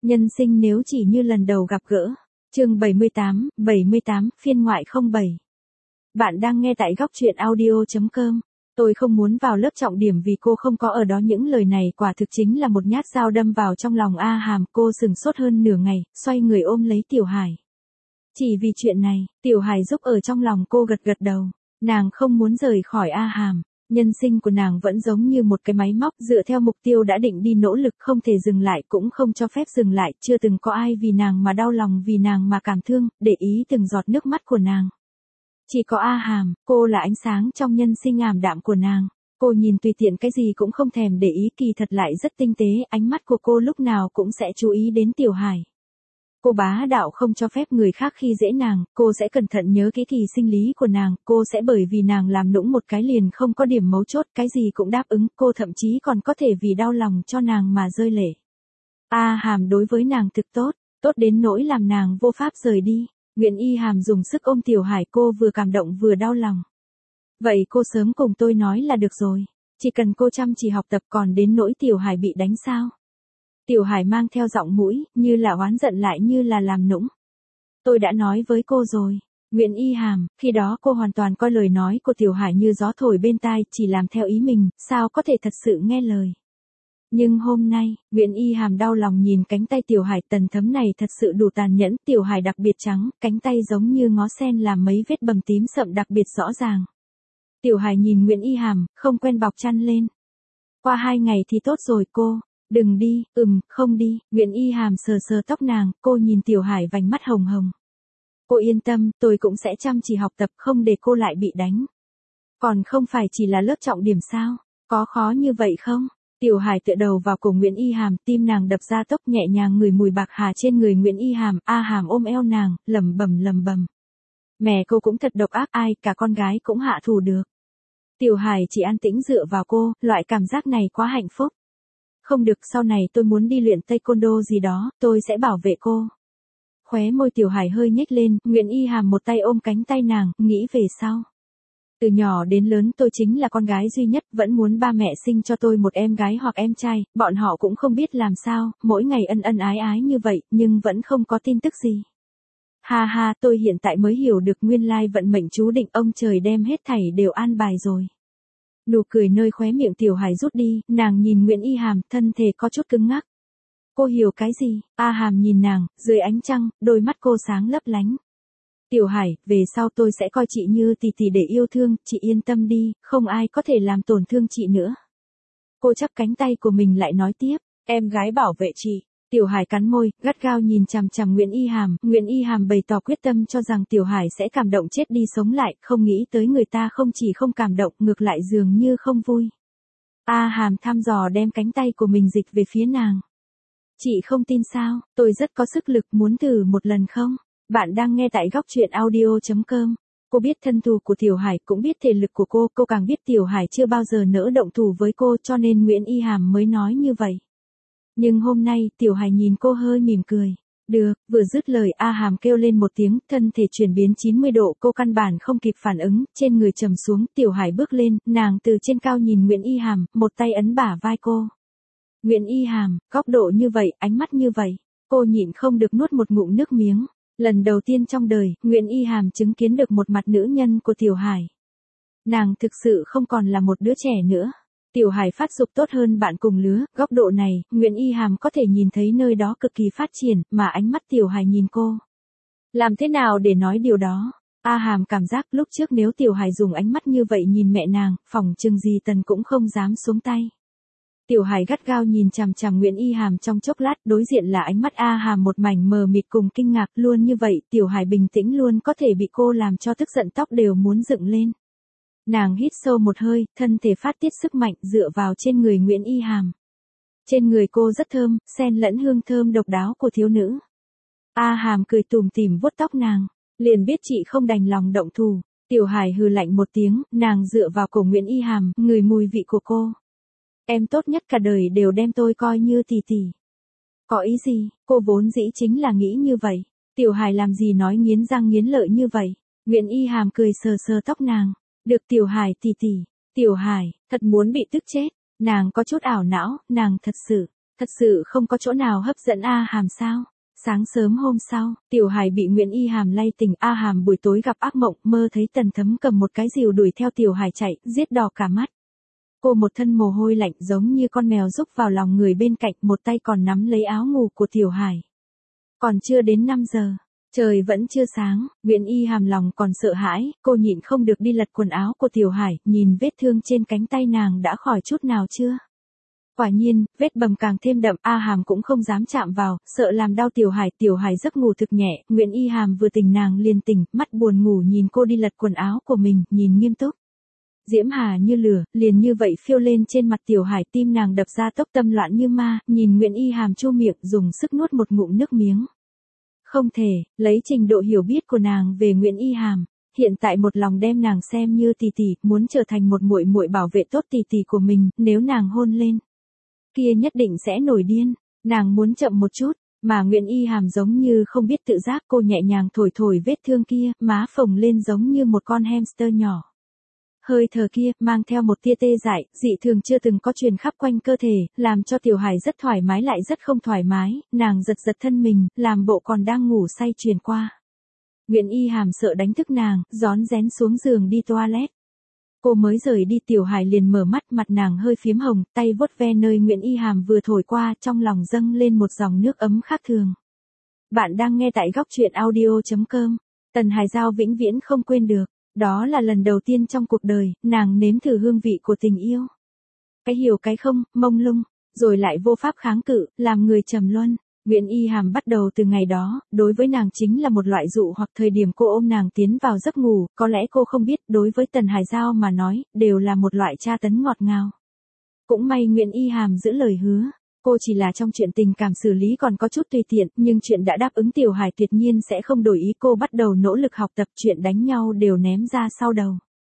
Nhân sinh nếu chỉ như lần đầu gặp gỡ. Chương 78, phiên ngoại 07. Bạn đang nghe tại góc truyện audio.com. Tôi không muốn vào lớp trọng điểm vì cô không có ở đó. Những lời này quả thực chính là một nhát dao đâm vào trong lòng A Hàm. Cô sừng sốt hơn nửa ngày, xoay người ôm lấy Tiểu Hải. Chỉ vì chuyện này, Tiểu Hải giúp ở trong lòng cô gật gật đầu. Nàng không muốn rời khỏi A Hàm. Nhân sinh của nàng vẫn giống như một cái máy móc dựa theo mục tiêu đã định đi, nỗ lực không thể dừng lại cũng không cho phép dừng lại. Chưa từng có ai vì nàng mà đau lòng, vì nàng mà cảm thương, để ý từng giọt nước mắt của nàng. Chỉ có A Hàm, cô là ánh sáng trong nhân sinh ảm đạm của nàng. Cô nhìn tùy tiện cái gì cũng không thèm để ý, kỳ thật lại rất tinh tế. Ánh mắt của cô lúc nào cũng sẽ chú ý đến Tiểu Hải. Cô bá đạo không cho phép người khác khi dễ nàng, cô sẽ cẩn thận nhớ kỹ kỳ sinh lý của nàng, cô sẽ bởi vì nàng làm nũng một cái liền không có điểm mấu chốt, cái gì cũng đáp ứng, cô thậm chí còn có thể vì đau lòng cho nàng mà rơi lệ. A Hàm đối với nàng thực tốt, tốt đến nỗi làm nàng vô pháp rời đi. Nguyễn Y Hàm dùng sức ôm Tiểu Hải, cô vừa cảm động vừa đau lòng. Vậy cô sớm cùng tôi nói là được rồi, chỉ cần cô chăm chỉ học tập, còn đến nỗi Tiểu Hải bị đánh sao? Tiểu Hải mang theo giọng mũi, như là oán giận lại như là làm nũng. Tôi đã nói với cô rồi. Nguyễn Y Hàm, khi đó cô hoàn toàn coi lời nói của Tiểu Hải như gió thổi bên tai, chỉ làm theo ý mình, sao có thể thật sự nghe lời. Nhưng hôm nay, Nguyễn Y Hàm đau lòng nhìn cánh tay Tiểu Hải, tần thấm này thật sự đủ tàn nhẫn. Tiểu Hải đặc biệt trắng, cánh tay giống như ngó sen làm mấy vết bầm tím sậm đặc biệt rõ ràng. Tiểu Hải nhìn Nguyễn Y Hàm, không quen bọc chăn lên. Qua 2 ngày thì tốt rồi cô. Đừng đi, không đi. Nguyễn Y Hàm sờ sờ tóc nàng, cô nhìn Tiểu Hải vành mắt hồng hồng. Cô yên tâm, tôi cũng sẽ chăm chỉ học tập, không để cô lại bị đánh. Còn không phải chỉ là lớp trọng điểm sao? Có khó như vậy không? Tiểu Hải tựa đầu vào cổ Nguyễn Y Hàm, tim nàng đập ra tốc, nhẹ nhàng ngửi mùi bạc hà trên người Nguyễn Y Hàm. A Hàm ôm eo nàng, lẩm bẩm. Mẹ cô cũng thật độc ác, ai cả con gái cũng hạ thủ được. Tiểu Hải chỉ an tĩnh dựa vào cô, loại cảm giác này quá hạnh phúc. Không được, sau này tôi muốn đi luyện taekwondo gì đó, tôi sẽ bảo vệ cô. Khóe môi Tiểu Hải hơi nhếch lên, Nguyễn Y Hàm một tay ôm cánh tay nàng, nghĩ về sau. Từ nhỏ đến lớn tôi chính là con gái duy nhất, vẫn muốn ba mẹ sinh cho tôi một em gái hoặc em trai, bọn họ cũng không biết làm sao, mỗi ngày ân ân ái ái như vậy, nhưng vẫn không có tin tức gì. Ha ha, tôi hiện tại mới hiểu được nguyên lai vận mệnh chú định, ông trời đem hết thảy đều an bài rồi. Nụ cười nơi khóe miệng Tiểu Hải rút đi, nàng nhìn Nguyễn Y Hàm, thân thể có chút cứng ngắc. Cô hiểu cái gì? A Hàm nhìn nàng, dưới ánh trăng, đôi mắt cô sáng lấp lánh. Tiểu Hải, về sau tôi sẽ coi chị như tỷ tỷ để yêu thương, chị yên tâm đi, không ai có thể làm tổn thương chị nữa. Cô chắp cánh tay của mình lại nói tiếp, em gái bảo vệ chị. Tiểu Hải cắn môi, gắt gao nhìn chằm chằm Nguyễn Y Hàm bày tỏ quyết tâm cho rằng Tiểu Hải sẽ cảm động chết đi sống lại, không nghĩ tới người ta không chỉ không cảm động, ngược lại dường như không vui. A Hàm thăm dò đem cánh tay của mình dịch về phía nàng. Chị không tin sao, tôi rất có sức lực, muốn thử một lần không? Bạn đang nghe tại góc truyện audio.com. Cô biết thân thủ của Tiểu Hải, cũng biết thể lực của cô càng biết Tiểu Hải chưa bao giờ nỡ động thủ với cô, cho nên Nguyễn Y Hàm mới nói như vậy. Nhưng hôm nay, Tiểu Hải nhìn cô hơi mỉm cười. Được, vừa dứt lời A Hàm kêu lên một tiếng, thân thể chuyển biến 90 độ, cô căn bản không kịp phản ứng, trên người trầm xuống, Tiểu Hải bước lên, nàng từ trên cao nhìn Nguyễn Y Hàm, một tay ấn bả vai cô. Nguyễn Y Hàm, góc độ như vậy, ánh mắt như vậy, cô nhịn không được nuốt một ngụm nước miếng. Lần đầu tiên trong đời, Nguyễn Y Hàm chứng kiến được một mặt nữ nhân của Tiểu Hải. Nàng thực sự không còn là một đứa trẻ nữa. Tiểu Hải phát dục tốt hơn bạn cùng lứa, góc độ này, Nguyễn Y Hàm có thể nhìn thấy nơi đó cực kỳ phát triển, mà ánh mắt Tiểu Hải nhìn cô. Làm thế nào để nói điều đó? A Hàm cảm giác lúc trước nếu Tiểu Hải dùng ánh mắt như vậy nhìn mẹ nàng, phỏng chừng gì Tần cũng không dám xuống tay. Tiểu Hải gắt gao nhìn chằm chằm Nguyễn Y Hàm trong chốc lát, đối diện là ánh mắt A Hàm một mảnh mờ mịt cùng kinh ngạc, luôn như vậy, Tiểu Hải bình tĩnh luôn có thể bị cô làm cho tức giận, tóc đều muốn dựng lên. Nàng hít sâu một hơi, thân thể phát tiết sức mạnh dựa vào trên người Nguyễn Y Hàm. Trên người cô rất thơm, xen lẫn hương thơm độc đáo của thiếu nữ. A Hàm cười tủm tỉm vuốt tóc nàng, liền biết chị không đành lòng động thủ. Tiểu Hải hừ lạnh một tiếng, nàng dựa vào cổ Nguyễn Y Hàm, ngửi mùi vị của cô. Em tốt nhất cả đời đều đem tôi coi như tỷ tỷ. Có ý gì? Cô vốn dĩ chính là nghĩ như vậy. Tiểu Hải làm gì nói nghiến răng nghiến lợi như vậy? Nguyễn Y Hàm cười sờ sờ tóc nàng. Được Tiểu Hải tỷ tỷ. Tiểu Hải, thật muốn bị tức chết. Nàng có chút ảo não, nàng thật sự Thật sự không có chỗ nào hấp dẫn A Hàm sao? Sáng sớm hôm sau, Tiểu Hải bị Nguyễn Y Hàm lay tỉnh. A Hàm buổi tối gặp ác mộng, mơ thấy Tần Thấm cầm một cái rìu đuổi theo Tiểu Hải chạy, giết đỏ cả mắt. Cô một thân mồ hôi lạnh giống như con mèo rúc vào lòng người bên cạnh, một tay còn nắm lấy áo ngủ của Tiểu Hải. Còn chưa đến 5 giờ, trời vẫn chưa sáng, Nguyễn Y Hàm lòng còn sợ hãi, cô nhịn không được đi lật quần áo của Tiểu Hải, nhìn vết thương trên cánh tay nàng đã khỏi chút nào chưa. Quả nhiên, vết bầm càng thêm đậm, A Hàm cũng không dám chạm vào, sợ làm đau Tiểu Hải giấc ngủ thực nhẹ, Nguyễn Y Hàm vừa tỉnh nàng liền tỉnh, mắt buồn ngủ nhìn cô đi lật quần áo của mình, nhìn nghiêm túc. Diễm Hà như lửa, liền như vậy phiêu lên trên mặt Tiểu Hải, tim nàng đập ra tốc, tâm loạn như ma, nhìn Nguyễn Y Hàm chu miệng, dùng sức nuốt một ngụm nước miếng. Không thể, lấy trình độ hiểu biết của nàng về Nguyễn Y Hàm, hiện tại một lòng đem nàng xem như tỷ tỷ, muốn trở thành một muội muội bảo vệ tốt tỷ tỷ của mình, nếu nàng hôn lên, kia nhất định sẽ nổi điên, nàng muốn chậm một chút, mà Nguyễn Y Hàm giống như không biết tự giác, cô nhẹ nhàng thổi thổi vết thương kia, má phồng lên giống như một con hamster nhỏ. Hơi thở kia, mang theo một tia tê dại, dị thường chưa từng có truyền khắp quanh cơ thể, làm cho Tiểu Hải rất thoải mái lại rất không thoải mái, nàng giật giật thân mình, làm bộ còn đang ngủ say truyền qua. Nguyễn Y Hàm sợ đánh thức nàng, rón rén xuống giường đi toilet. Cô mới rời đi, Tiểu Hải liền mở mắt, mặt nàng hơi phiếm hồng, tay vuốt ve nơi Nguyễn Y Hàm vừa thổi qua, trong lòng dâng lên một dòng nước ấm khác thường. Bạn đang nghe tại góc truyện audio.com. Tần Hải Giao vĩnh viễn không quên được. Đó là lần đầu tiên trong cuộc đời, nàng nếm thử hương vị của tình yêu. Cái hiểu cái không, mông lung, rồi lại vô pháp kháng cự, làm người trầm luân. Nguyễn Y Hàm bắt đầu từ ngày đó, đối với nàng chính là một loại dụ hoặc, thời điểm cô ôm nàng tiến vào giấc ngủ, có lẽ cô không biết, đối với Tần Hải Giao mà nói, đều là một loại tra tấn ngọt ngào. Cũng may Nguyễn Y Hàm giữ lời hứa. Cô chỉ là trong chuyện tình cảm xử lý còn có chút tùy tiện, nhưng chuyện đã đáp ứng Tiểu Hải tuyệt nhiên sẽ không đổi ý, cô bắt đầu nỗ lực học tập, chuyện đánh nhau đều ném ra sau đầu.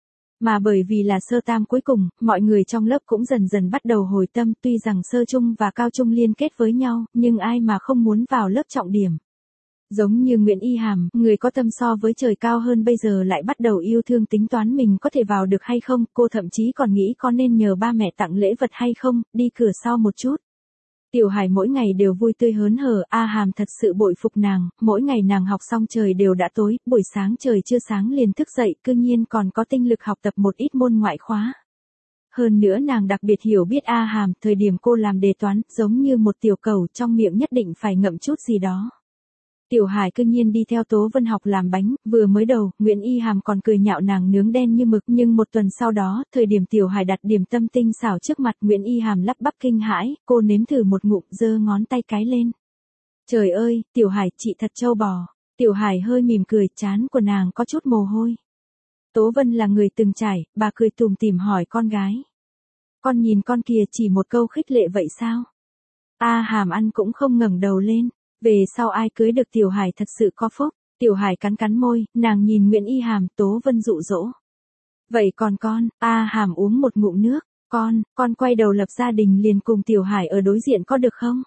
Mà bởi vì là sơ tam cuối cùng, mọi người trong lớp cũng dần dần bắt đầu hồi tâm, tuy rằng sơ trung và cao trung liên kết với nhau, nhưng ai mà không muốn vào lớp trọng điểm. Giống như Nguyễn Y Hàm, người có tâm so với trời cao hơn bây giờ lại bắt đầu yêu thương tính toán mình có thể vào được hay không, cô thậm chí còn nghĩ có nên nhờ ba mẹ tặng lễ vật hay không, đi cửa sau một chút. Tiểu Hải mỗi ngày đều vui tươi hớn hở, A Hàm thật sự bội phục nàng, mỗi ngày nàng học xong trời đều đã tối, buổi sáng trời chưa sáng liền thức dậy, cư nhiên còn có tinh lực học tập một ít môn ngoại khóa. Hơn nữa nàng đặc biệt hiểu biết A Hàm, thời điểm cô làm đề toán, giống như một tiểu cầu, trong miệng nhất định phải ngậm chút gì đó. Tiểu Hải cư nhiên đi theo Tố Vân học làm bánh, vừa mới đầu, Nguyễn Y Hàm còn cười nhạo nàng nướng đen như mực, nhưng một tuần sau đó, thời điểm Tiểu Hải đặt điểm tâm tinh xảo trước mặt, Nguyễn Y Hàm lắp bắp kinh hãi, cô nếm thử một ngụm, giơ ngón tay cái lên. Trời ơi, Tiểu Hải, chị thật trâu bò. Tiểu Hải hơi mỉm cười, trán của nàng có chút mồ hôi. Tố Vân là người từng trải, bà cười tủm tỉm hỏi con gái. Con nhìn con kia chỉ một câu khích lệ vậy sao? A Hàm ăn cũng không ngẩng đầu lên. Về sau ai cưới được Tiểu Hải thật sự có phúc. Tiểu Hải cắn cắn môi, nàng nhìn Nguyễn Y Hàm, Tố Vân dụ dỗ. Vậy còn con, A Hàm uống một ngụm nước, con quay đầu lập gia đình liền cùng Tiểu Hải ở đối diện có được không?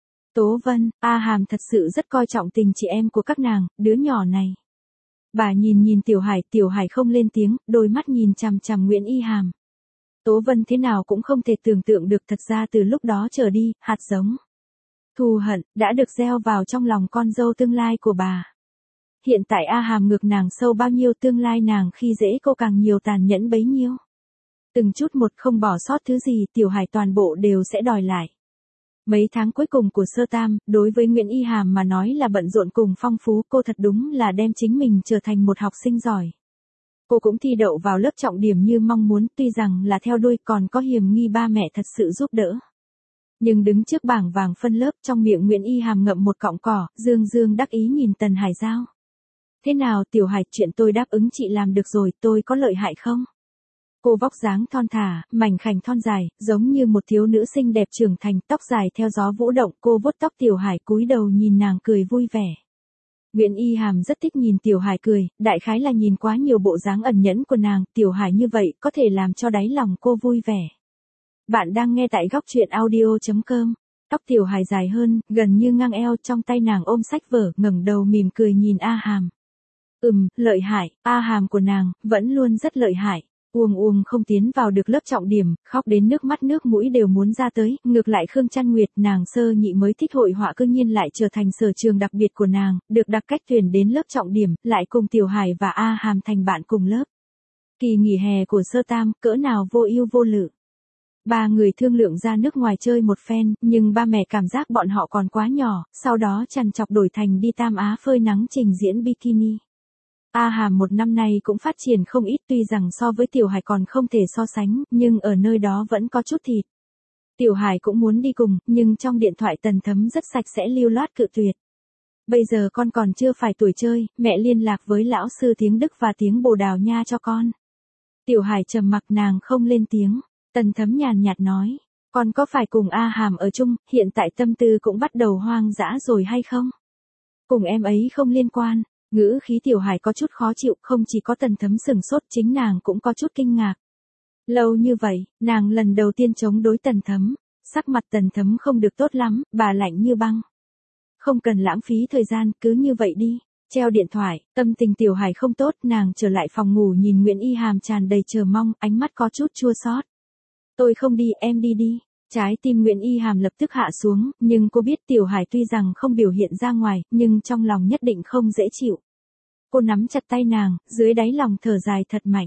Tố Vân, A Hàm thật sự rất coi trọng tình chị em của các nàng, đứa nhỏ này. Bà nhìn Tiểu Hải không lên tiếng, đôi mắt nhìn chằm chằm Nguyễn Y Hàm. Tố Vân thế nào cũng không thể tưởng tượng được, thật ra từ lúc đó trở đi, hạt giống thù hận đã được gieo vào trong lòng con dâu tương lai của bà. Hiện tại A Hàm ngược nàng sâu bao nhiêu, tương lai nàng khi dễ cô càng nhiều tàn nhẫn bấy nhiêu. Từng chút một không bỏ sót thứ gì, Tiểu Hải toàn bộ đều sẽ đòi lại. Mấy tháng cuối cùng của sơ tam, đối với Nguyễn Y Hàm mà nói là bận rộn cùng phong phú, cô thật đúng là đem chính mình trở thành một học sinh giỏi. Cô cũng thi đậu vào lớp trọng điểm như mong muốn, tuy rằng là theo đuôi, còn có hiềm nghi ba mẹ thật sự giúp đỡ. Nhưng đứng trước bảng vàng phân lớp, trong miệng Nguyễn Y Hàm ngậm một cọng cỏ, dương dương đắc ý nhìn Tần Hải Giao. Thế nào Tiểu Hải, chuyện tôi đáp ứng chị làm được rồi, tôi có lợi hại không? Cô vóc dáng thon thả, mảnh khảnh thon dài, giống như một thiếu nữ xinh đẹp trưởng thành, tóc dài theo gió vũ động, cô vuốt tóc Tiểu Hải cúi đầu nhìn nàng cười vui vẻ. Nguyễn Y Hàm rất thích nhìn Tiểu Hải cười, đại khái là nhìn quá nhiều bộ dáng ẩn nhẫn của nàng, Tiểu Hải như vậy có thể làm cho đáy lòng cô vui vẻ. Bạn đang nghe tại góc truyện audio.com. Tóc Tiểu Hải dài hơn, gần như ngang eo, trong tay nàng ôm sách vở, ngẩng đầu mỉm cười nhìn A Hàm. Lợi hại, A Hàm của nàng, vẫn luôn rất lợi hại. Uông Uông không tiến vào được lớp trọng điểm, khóc đến nước mắt nước mũi đều muốn ra tới, ngược lại Khương Trăn Nguyệt, nàng sơ nhị mới thích hội họa cư nhiên lại trở thành sở trường đặc biệt của nàng, được đặc cách tuyển đến lớp trọng điểm, lại cùng Tiểu Hải và A Hàm thành bạn cùng lớp. Kỳ nghỉ hè của sơ tam, cỡ nào vô ưu vô lự. Ba người thương lượng ra nước ngoài chơi một phen, nhưng ba mẹ cảm giác bọn họ còn quá nhỏ, sau đó chằn chọc đổi thành đi Tam Á phơi nắng trình diễn bikini. A Hàm một năm nay cũng phát triển không ít, tuy rằng so với Tiểu Hải còn không thể so sánh, nhưng ở nơi đó vẫn có chút thịt. Tiểu Hải cũng muốn đi cùng, nhưng trong điện thoại Tần Thấm rất sạch sẽ lưu loát cự tuyệt. Bây giờ con còn chưa phải tuổi chơi, mẹ liên lạc với lão sư tiếng Đức và tiếng Bồ Đào Nha cho con. Tiểu Hải trầm mặc, nàng không lên tiếng. Tần Thấm nhàn nhạt nói, con có phải cùng A Hàm ở chung, hiện tại tâm tư cũng bắt đầu hoang dã rồi hay không? Cùng em ấy không liên quan. Ngữ khí Tiểu Hải có chút khó chịu, không chỉ có Tần Thấm sửng sốt, chính nàng cũng có chút kinh ngạc. Lâu như vậy, nàng lần đầu tiên chống đối Tần Thấm, sắc mặt Tần Thấm không được tốt lắm, bà lạnh như băng. Không cần lãng phí thời gian, cứ như vậy đi. Treo điện thoại, tâm tình Tiểu Hải không tốt, nàng trở lại phòng ngủ nhìn Nguyễn Y Hàm tràn đầy chờ mong, ánh mắt có chút chua xót. Tôi không đi, em đi đi. Trái tim Nguyễn Y Hàm lập tức hạ xuống, nhưng cô biết Tiểu Hải tuy rằng không biểu hiện ra ngoài, nhưng trong lòng nhất định không dễ chịu. Cô nắm chặt tay nàng, dưới đáy lòng thở dài thật mạnh.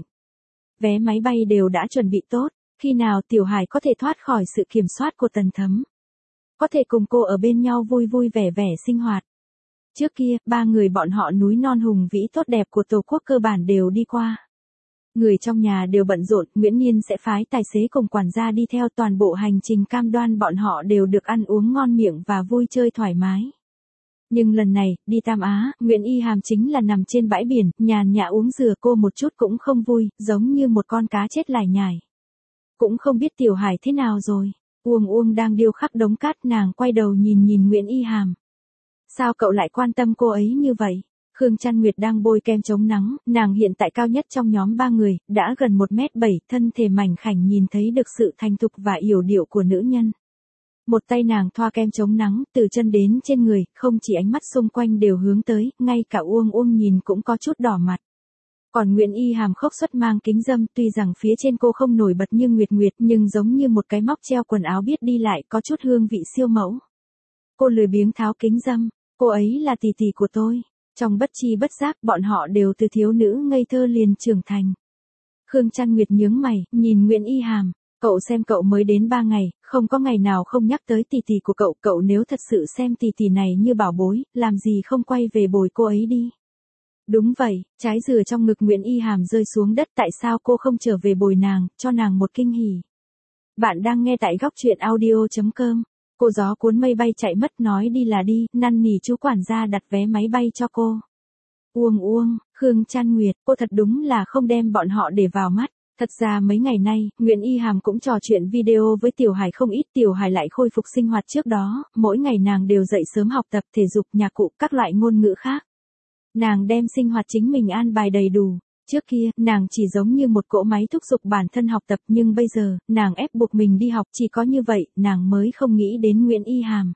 Vé máy bay đều đã chuẩn bị tốt, khi nào Tiểu Hải có thể thoát khỏi sự kiểm soát của Tần Thấm. Có thể cùng cô ở bên nhau vui vui vẻ vẻ sinh hoạt. Trước kia, ba người bọn họ núi non hùng vĩ tốt đẹp của Tổ quốc cơ bản đều đi qua. Người trong nhà đều bận rộn, Nguyễn Niên sẽ phái tài xế cùng quản gia đi theo, toàn bộ hành trình cam đoan bọn họ đều được ăn uống ngon miệng và vui chơi thoải mái. Nhưng lần này, đi Tam Á, Nguyễn Y Hàm chính là nằm trên bãi biển, nhàn nhã uống dừa, cô một chút cũng không vui, giống như một con cá chết lải nhải. Cũng không biết Tiểu Hải thế nào rồi. Uông Uông đang điêu khắc đống cát, nàng quay đầu nhìn Nguyễn Y Hàm. Sao cậu lại quan tâm cô ấy như vậy? Khương Trăn Nguyệt đang bôi kem chống nắng, nàng hiện tại cao nhất trong nhóm ba người, đã gần 1m7, thân thể mảnh khảnh, nhìn thấy được sự thành thục và yểu điệu của nữ nhân. Một tay nàng thoa kem chống nắng, từ chân đến trên người, không chỉ ánh mắt xung quanh đều hướng tới, ngay cả Uông Uông nhìn cũng có chút đỏ mặt. Còn Nguyễn Y Hàm khốc xuất mang kính râm, tuy rằng phía trên cô không nổi bật như Nguyệt Nguyệt, nhưng giống như một cái móc treo quần áo biết đi lại, có chút hương vị siêu mẫu. Cô lười biếng tháo kính râm, cô ấy là tỷ tỷ của tôi. Trong bất chi bất giác, bọn họ đều từ thiếu nữ ngây thơ liền trưởng thành. Khương Trăn Nguyệt nhướng mày, nhìn Nguyễn Y Hàm, cậu xem, cậu mới đến 3 ngày, không có ngày nào không nhắc tới tỷ tỷ của cậu, cậu nếu thật sự xem tỷ tỷ này như bảo bối, làm gì không quay về bồi cô ấy đi. Đúng vậy, trái dừa trong ngực Nguyễn Y Hàm rơi xuống đất, tại sao cô không trở về bồi nàng, cho nàng một kinh hỉ. Bạn đang nghe tại góc truyện audio.com. Cô gió cuốn mây bay chạy mất, nói đi là đi, năn nỉ chú quản gia đặt vé máy bay cho cô. Uông Uông, Khương Trăn Nguyệt, cô thật đúng là không đem bọn họ để vào mắt. Thật ra mấy ngày nay, Nguyễn Y Hàm cũng trò chuyện video với Tiểu Hải không ít, Tiểu Hải lại khôi phục sinh hoạt trước đó, mỗi ngày nàng đều dậy sớm học tập thể dục, nhạc cụ, các loại ngôn ngữ khác. Nàng đem sinh hoạt chính mình an bài đầy đủ. Trước kia, nàng chỉ giống như một cỗ máy thúc giục bản thân học tập, nhưng bây giờ, nàng ép buộc mình đi học, chỉ có như vậy, nàng mới không nghĩ đến Nguyễn Y Hàm.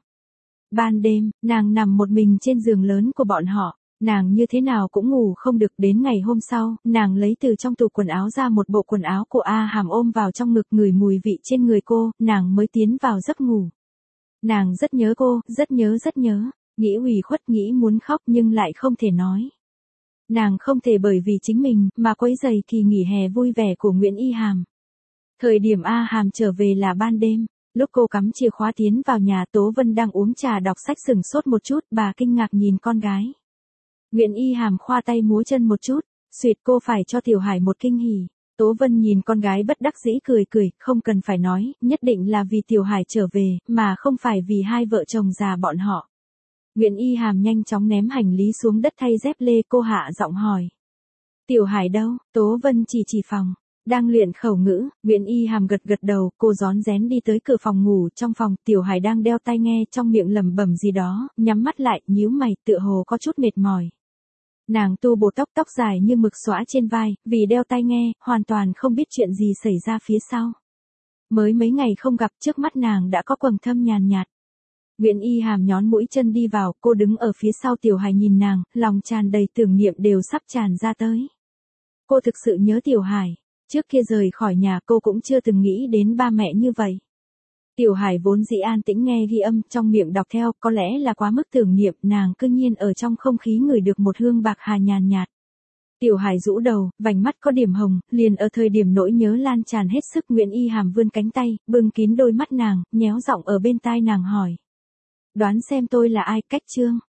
Ban đêm, nàng nằm một mình trên giường lớn của bọn họ, nàng như thế nào cũng ngủ không được, đến ngày hôm sau, nàng lấy từ trong tủ quần áo ra một bộ quần áo của A Hàm ôm vào trong ngực, ngửi mùi vị trên người cô, nàng mới tiến vào giấc ngủ. Nàng rất nhớ cô, rất nhớ, nghĩ ủy khuất, nghĩ muốn khóc nhưng lại không thể nói. Nàng không thể bởi vì chính mình mà quấy rầy kỳ nghỉ hè vui vẻ của Nguyễn Y Hàm. Thời điểm A Hàm trở về là ban đêm, lúc cô cắm chìa khóa tiến vào nhà, Tố Vân đang uống trà đọc sách sửng sốt một chút, bà kinh ngạc nhìn con gái. Nguyễn Y Hàm khoa tay múa chân một chút, suýt cô phải cho Tiểu Hải một kinh hỉ. Tố Vân nhìn con gái bất đắc dĩ cười, không cần phải nói, nhất định là vì Tiểu Hải trở về, mà không phải vì hai vợ chồng già bọn họ. Nguyễn Y Hàm nhanh chóng ném hành lý xuống đất thay dép lê, cô hạ giọng hỏi. Tiểu Hải đâu? Tố Vân chỉ phòng. Đang luyện khẩu ngữ, Nguyễn Y Hàm gật đầu, cô rón rén đi tới cửa phòng ngủ, trong phòng, Tiểu Hải đang đeo tai nghe, trong miệng lẩm bẩm gì đó, nhắm mắt lại, nhíu mày, tựa hồ có chút mệt mỏi. Nàng tu bổ tóc dài như mực xõa trên vai, vì đeo tai nghe, hoàn toàn không biết chuyện gì xảy ra phía sau. Mới mấy ngày không gặp, trước mắt nàng đã có quầng thâm nhàn nhạt. Nguyễn Y Hàm nhón mũi chân đi vào, cô đứng ở phía sau Tiểu Hải nhìn nàng, lòng tràn đầy tưởng niệm đều sắp tràn ra tới. Cô thực sự nhớ Tiểu Hải. Trước kia rời khỏi nhà cô cũng chưa từng nghĩ đến ba mẹ như vậy. Tiểu Hải vốn dĩ an tĩnh nghe ghi âm, trong miệng đọc theo, có lẽ là quá mức tưởng niệm, nàng cư nhiên ở trong không khí ngửi được một hương bạc hà nhàn nhạt. Tiểu Hải rũ đầu, vành mắt có điểm hồng, liền ở thời điểm nỗi nhớ lan tràn hết sức, Nguyễn Y Hàm vươn cánh tay, bưng kín đôi mắt nàng, nhéo giọng ở bên tai nàng hỏi. Đoán xem tôi là ai, Cách Trương.